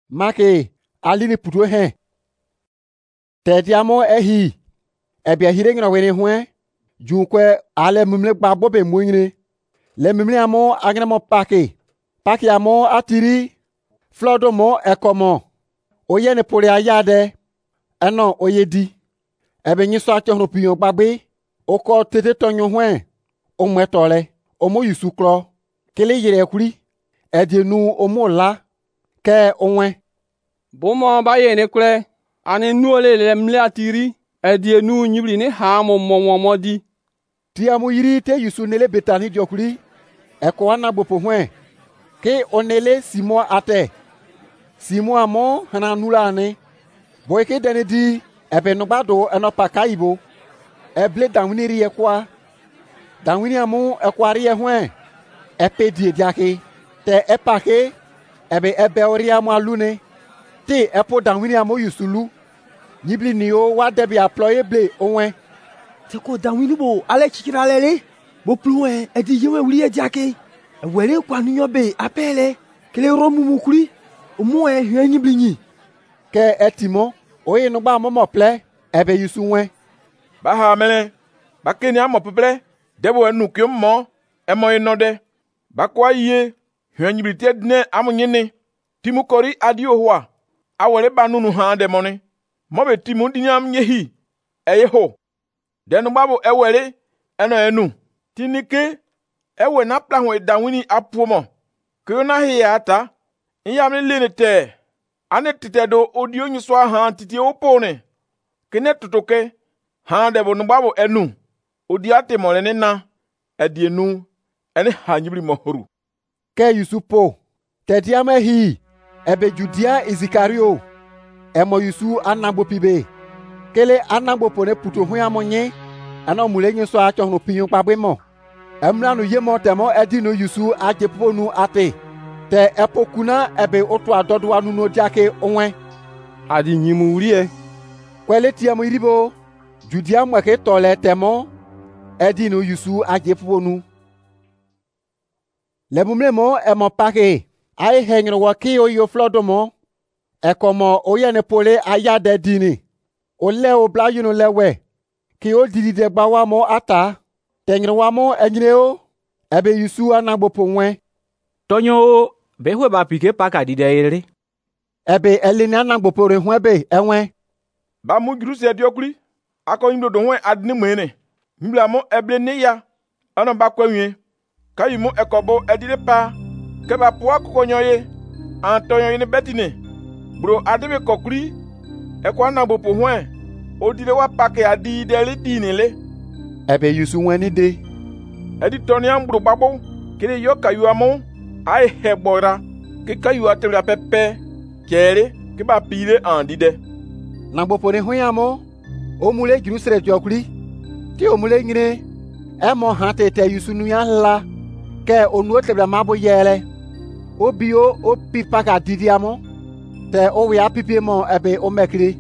Make alini puto hen. Tediamo ehi. Ebia hirengina wene huen. Junkwe ale mumle gbabobe mwingine. Le mumle amo agnamo pake. Pake amo atiri. Flodo mo ekomo. Oye ne pole ayade. Eno oye di. Ebe nyiso achohno piyon bagbe. Oko tete tonyo huen. Omwe tole. Omo yusuklo. Kele yere kuri. Edienu omo la. Ke onwe. Bomo ba yene kule. Ani nuole le mle atiri. Edienu nyibli ni hamo momodi. Tiamu yiri te yusu nele betani diokuri. Eko wana bopo huen. Ke onele simo ate. Simo amo hana nula ane. Boyke dene di. Ebe nubado eno pakaibo. Eble danwini kwa. Danwini amu ekwari huen. Epe die diake. Te epake. Ebe ori amu alune. Te epo danwini amu yusulu. Nibli niyo wa debi aploye ble onwe. Teko danwini bo ale chikira lele. Bo pluwe edi yewe wuli diake. Wele kwa nuyo be apele. Kele romu mukuri. Omuwe hwe nibli nyi. Ke etimo. Oye nugba momo ple. Ebe yusuwe. Baha mele. Bakeni amo peple. Debo enu kiyomo. Emo inode. Bakwa iye. Hwe nibli tiedne amu nyene. Timu kori adio hua. Awele banunu haa demone. Mobe timu dinyam nyehi. Eyeho. Denu babu ewele. Eno enu. Tinike. Ewe na plangwe danwini apuomo. Kuyona hiye ata. Inyamni lene te. Ane titedo odio nyiswa haa titi opone. Kene tutoke. Haa debo nubabu enu. Odiate molene na. Edienu. Ene hanyibli mohoru. Ke yusupo. Tetiame hi. Ebe Judia Izikario. Emo yusu anagbo pibe. Kele anagbo pone puto hwe amonye. Ano mule nyeso achohno pinyon pagbe mo. Emlanu yemo temo edino yusu ajeponu ate. Te epokuna ebe otu adodo anu no diake onwe. Adi nyimu urie. Kwele tiamo iribo. Judia mweke tole temo. Edino yusu ajeponu. Lebumle mo emo pake. Ai hengre waki oyo flodomo. Ekomo oyene pole ayade dini. Ole obla yuno lewe. Ki o didi de bawa mo ata. Tengre wamo enjineo. Ebe yusu anagbopo nwe. Tonyo behwe ba pike paka dide ere. Ebe elini anagbopo re hwebe enwe. Ba mu girusi ediokuri. Ako yimdo do hwen adni mwene. Mbla mo eble ne ya. Ano ba kwenye. Kayimu ekobo edile pa. Keba puwa kukonyoye. Antonyo yene betine. Bro adebe kokuri. Eko anagbopo hwen. Odile wa pake adi dele dinele. Ebe yusu weni de. Edi toni ambro babo. Kele yoka yuamo. Ai hebora. Keka yu atebra pepe. Kere. Keba pile andide. Nagbopo ne hweyamo. Omule girusere diokuri. Ti omule ngine. Emo hante te yusu nuya la. Ke onu otebra mabo yele. Obio opi paka didiamo. Te owe apipi mo ebe omekiri.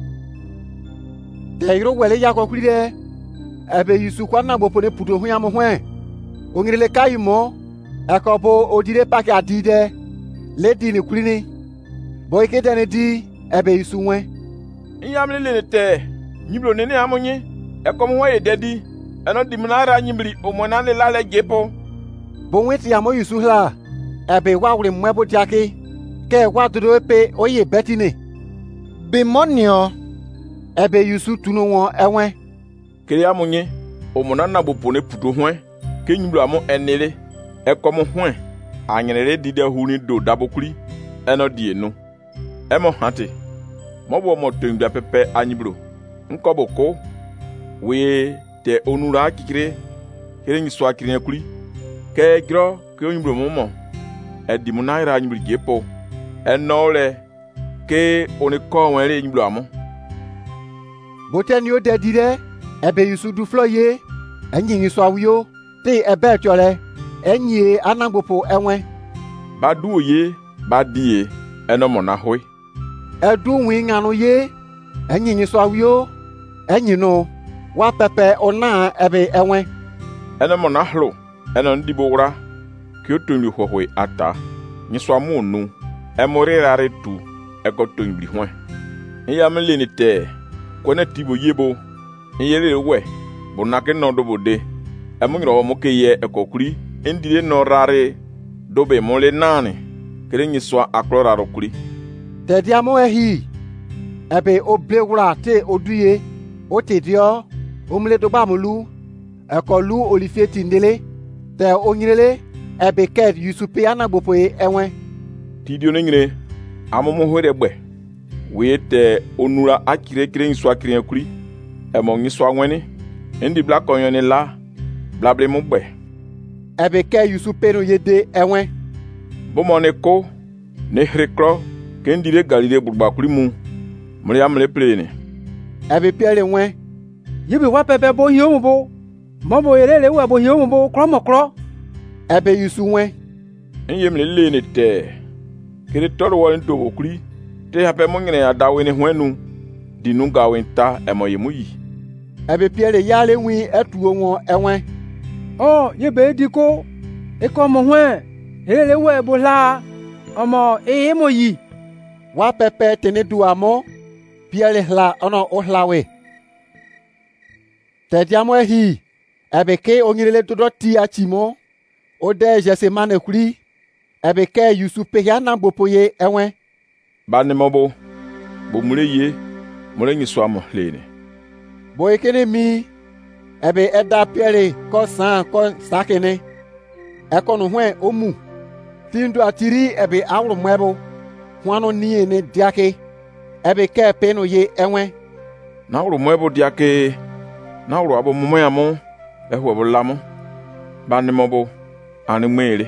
Te yiro wele yakokuri de. Ebe yusu kwa nagbopo ne puto hweyamo hwen. Ongirele kayimo. Ekobo odire paka adide. Ledi ni kulini. Boyke dene di. Ebe yusu wen. Inyamli lene te. Nyiblo nene amonye. Ekomo hwe dedi. Eno diminara nyibli omonane lale jepo. Bonweti amo yusu hla. Ebe wawri mwebo diake. Ke wadodo epe oye betine. Bimonio. Ebe yusu tuno won enwe. Kele amonye. Omonana bopone puto hwen. Ke nyiblo amo enele. Ekomo hwen. Anyere dide huni do dabokuri. Eno dienu. Emo hante. Mobo mo tengbia pepe anyiblo. Nkobo ko. We te onura kikire. Kele nyiswa kirine kuri. Ke gro ke onyiblo momo. Edi munaira anyiblo jepo. Enole. Ke oneko wenre anyiblo amo. Boten yo dedire. Ebe yusu du floye. Enyi nyiswa wiyo. Te ebe chole. Enyi anagbopo enwe. Badu oye. Badie. Eno mona hoi. Edu wingano ye. Enyi nyiswa wiyo. Enyi no. Wa pepe ona ebe enwe. Eno mona hlo. Eno ndibo wra. Kyoto nli hwehwe ata. Nyiswa mu nu. Emore rare tu. eko to nyibli hwen ya me le ni te ko na tibo yebo yele we bo na ke no do bode emu ngro mo ke ye ekokuri endire no rare do be mo le nane kere nyi so aklora ro kuri te diamo ehi ebe oblewura te oduye o te dio omle do ba mulu ekolu olifie tindele te onyirele ebe ket yusupe anagbopo enwe tidio nyire amomo hore gbe we te onura akire kire nyi so akire kuri emo nyi so anweni ndi bla konyo ni la blable mu gbe ebe ke yusupe no yede enwe bomo ne ko ne hrekro ke ndire galile burba kuri mu mure amle plene ebe piere nwe Yibi wa pepe bo hiyo mbo. Mbo yele wa bo hiyo mbo kro. Ebe yusu nwe. Nyemle le ne te. Kere toro wa nto okuri. Te hape mo ngene adawe ne hwenu. Dinu ga wenta emo yemu yi. Ebe piere yale wi etuo won enwe. Oh, yebe diko. Eko mo hwen. Yele wa bo la. Omo mo yi. Wa pepe tene duamo. Piere hla ono ohlawe. Tediamo ehi, ebeke onyirele todo ti achimo, ode jese mane kuri, ebeke yusupe ya na gbopoye enwe. Bane mobo, bo mule ye, mule nyiswa mo lene. Bo ekene mi, ebe eda piere ko sakene, ekonu hwen omu, tindu atiri ebe awru mwebo, hwano niye ne diake, ebeke peno ye enwe. Na awru mwebo diake, na uro abo mumo ya mo ehwo bo lamo ba ni mo bo ani mere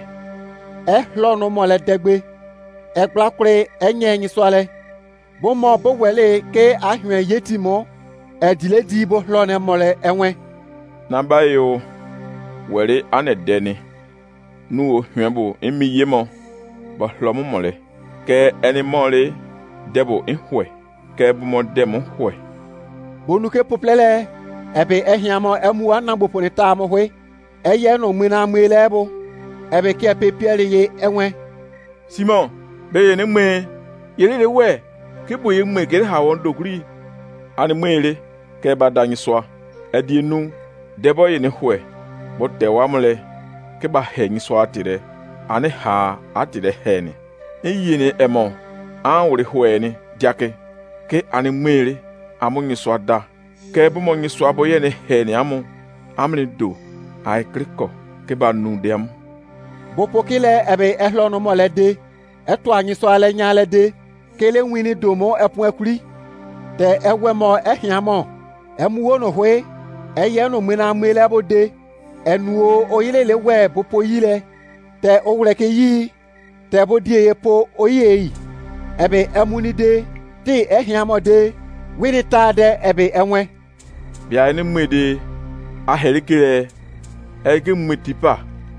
lo no mo le degbe gbakure enye yin so ale bo mo bo wele ke ahwen yeti mo edile di bo lo ne mo le enwe na ba yo were ane deni nu o hwen bo emi ye mo bo lo mo le ke eni mo le debo ihwe ke bo mo demo hwe bonu ke poplele ebe ehiamo emu anagbopo ni ta mo hwe eye no mwina mwelebo ebe ke pepiere ye enwe Simon be ne mwe yele we ke boye mwe ke ha won dokuri ani mwele ke badanyi so edi nu debo ye ne hwe bo te wa mle ke ba henyi so atire ani ha atire hene eyi ne emo an wori hwe ni diake ke ani mwele amunyi so ada ke bu mo nyiso aboye ne he ne amu amne do ai kriko ke ba nu dem bo pokile ebe ehlo no mole de eto anyiso ale nyale de kele nwini do mo epon akuri te ewe mo ehiamo emuwo no hwe eye no mwina mwele bode enuo oyilele we bo poyile te owure ke yi te bodie yepo oyi ebe emuni de ti ehiamo de wini ta de ebe enwe bia ne mwede a herikire ege mwetipa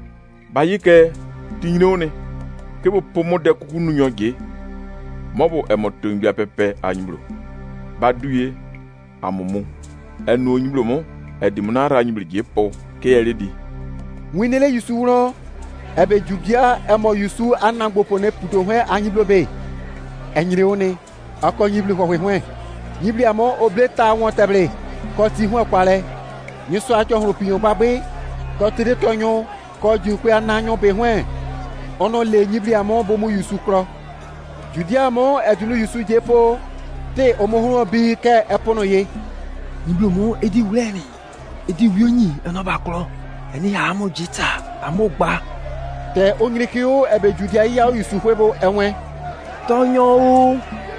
bayike tinone ke bo pomo de kukunu nyoge mobo emoto ngbia pepe anyibro baduye amumu enu onyibro mo edimunara anyibro jepo ke yeredi winele yusuwro ebe jubia emo yusu anagbopo ne puto hwe anyibro be enyire one akonyiblo hwe yibli amo obleta won teble ko ti hu kwale yiso ajo huru piyon bagbe ko tire tonyo ko ju pe ananyo be hwen ono le yibli amo bo mu yusu kro judia amo edunu yusu jepo te omohuru bi ke epono ye Yibli mo edi wuleni edi wioni eno ba kro eni ha amo jita amo gba te onyirikio ebe judia ya yusu hwebo enwe tonyo o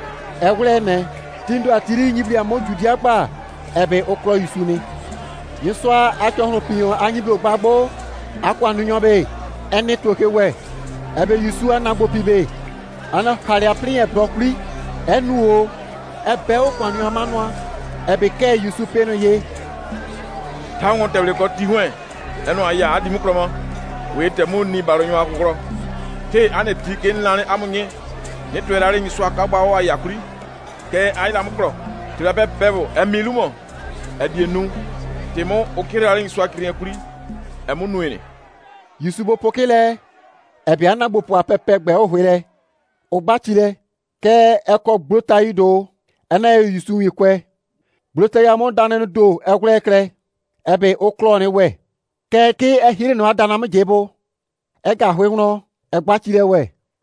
ewrene tindu atiri nyibli amo judia gba ebe okro yusuni yiswa achohun piyon anyibi ogbagbo akwanu nyobe eni toke we ebe yusu anagbo pibe ana khari aprin e brokuri enu o ebe okwanu amanwa ebe ke yusu peno ye tawon teble ko ti hwen enu aya adimu kromo we temu ni baronyo akukro te ane ti ke nlane amunye ne toerare nyi so akagba o ayakuri ke ayila mukro tira be pevo emilumo edienu temo okirare nyi so akiri akuri emunuene yusubo pokele ebe anagbo po apepe gbe ohwele ogbachile ke eko blota yi do ena Yusu yi kwe blota ya mo dane no do ekre ekre ebe oklo ni we ke ki ehire no adana me jebo ega hwehno egba chire we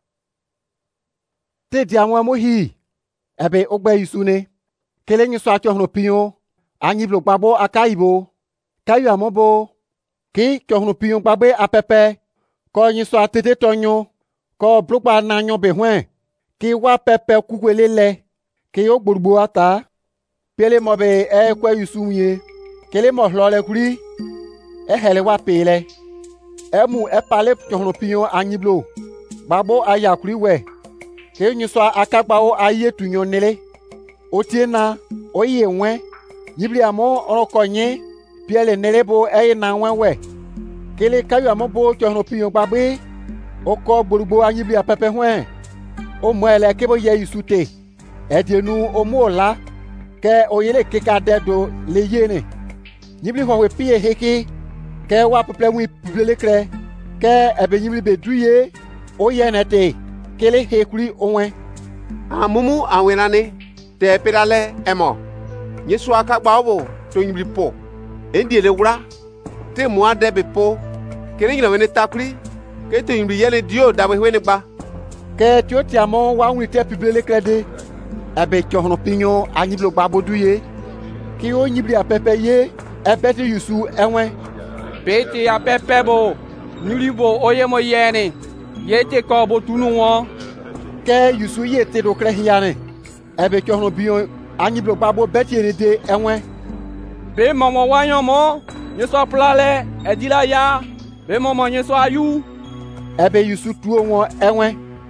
te di awon mo hi ebe ogbe Yusu ne kele nyi so acho hno piyo anyi blo gbabo akaibo kayu amobo ki cho hno piyo gbagbe apepe ko nyi so atete tonyo ko blogba na nyo be hwen ki wa pepe kukwelele ki ogburugbo ata pele mo be ekwe Yusu ye kele mo hlole kuri ehele wa pele emu epale cho hno piyo anyi blo gbabo aya kuri we ke nyi so akagbawo aye tunyo nele otiena oye nwe yibli amo orokonye piele nelebo eye na nwe kele kayu amo bo cho hno piyo gbagbe oko gbogbo anyibli apepe hwen o mo ele ke bo ye Yusu te edienu o mo la ke oyele keka dedo le yene yibli ho we pie heke ke wa peple wi plele kre ke ebe yibli be duye o ye nete kele hekuri onwe amumu awenane te pedale emo Yesu akagba obo to yibli po endi ele wura te mo ade be po kele nyina wene takuri ke te yibli yele dio dawe wene gba ke ti o ti amo wa wi te plele kre de ebe chohno pinyo anyiblo gbabo duye ki o yibli apepe ye ebe ti Yusu enwe Bete apepe bo nyulibo oye mo yene yete ko bo tunu won ke Yusu ye te do kre hiane ebe chohno biyo anyiblo gbabo beti ene de enwe be momo wanyo mo nyeso plale edila ya be momo nyeso ayu ebe Yusu tuo won enwe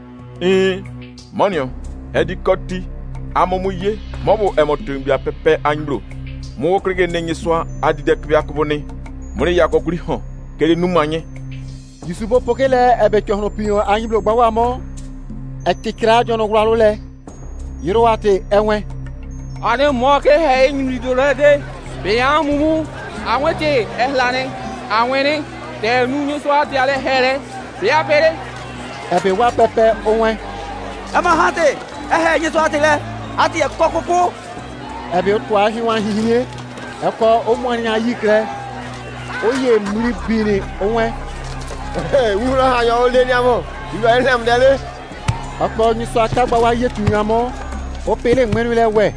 monio edi koti amomu ye mobo emotumbi apepe anyiblo mo krege nenye so adide kbia kubone mori yakokuri ho kele numanye Yusu bo pokele ebe chohno piyo anyiblo gbawa mo etikra jono gwalo le yirowate enwe ane mo ke he nyuli do de be ya mumu awete ehlane awene te nu nyeso ati ale here be ya pere ebe wa pepe onwe ama hate ehe nyeso atele ati ekokoko ebe otu ahiwa hihiye eko omwani ayikre oye muri bini onwe wura ha yo le ni amo ilu elem dele akpo nyi so akagba wa yetu amo o pele nwenu le we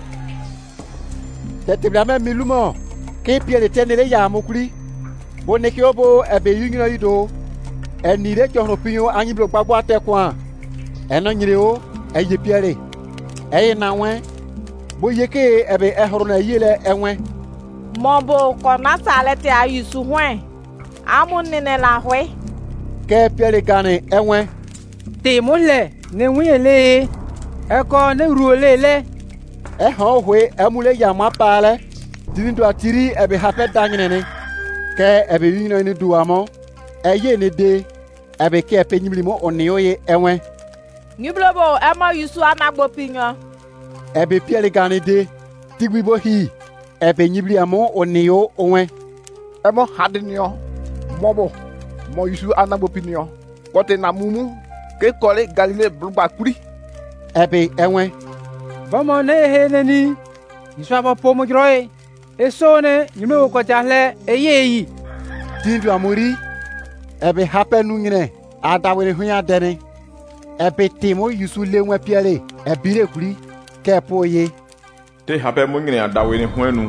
tete bla me milumo ke piele tenele ya amokuri bone ki obo ebe yingina yido eni re chohno piyo anyiblo gbagbo atekwa eno nyire o eye piele eye na nwe bo yeke ebe ehoro na yele enwe Mobo kona salete a Yusu hwen amunene la hwe ke piele gane enwe te mole ne wiele eko ne ruolele ho hwe emule ya mapale dinindo atiri ebe hape danyene ke ebe yino ni duamo eye ne de ebe ke pe nyimlimo onioye enwe Nyiblobo ema Yusu anagbo pinyo ebe piele gane de tigbibo hi ebe nyibli amo onio onwe emo hadinio mobo mo Yusu anagbo pinyo kote na mumu ke kole Galile blugba kuri ebe enwe Vamo ne he neni Yusu aba pomo groe esone nyime ko jahle eyeyi dindu amori ebe hape nunyine adawere hunya dene ebe timo Yusu lenwe piele ebire kuri kepoye te hape mungine adawe ni hwenu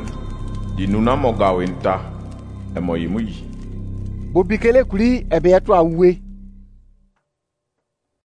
dinuna mogawe nta emoyimuyi bobikele kuri ebe eto awuwe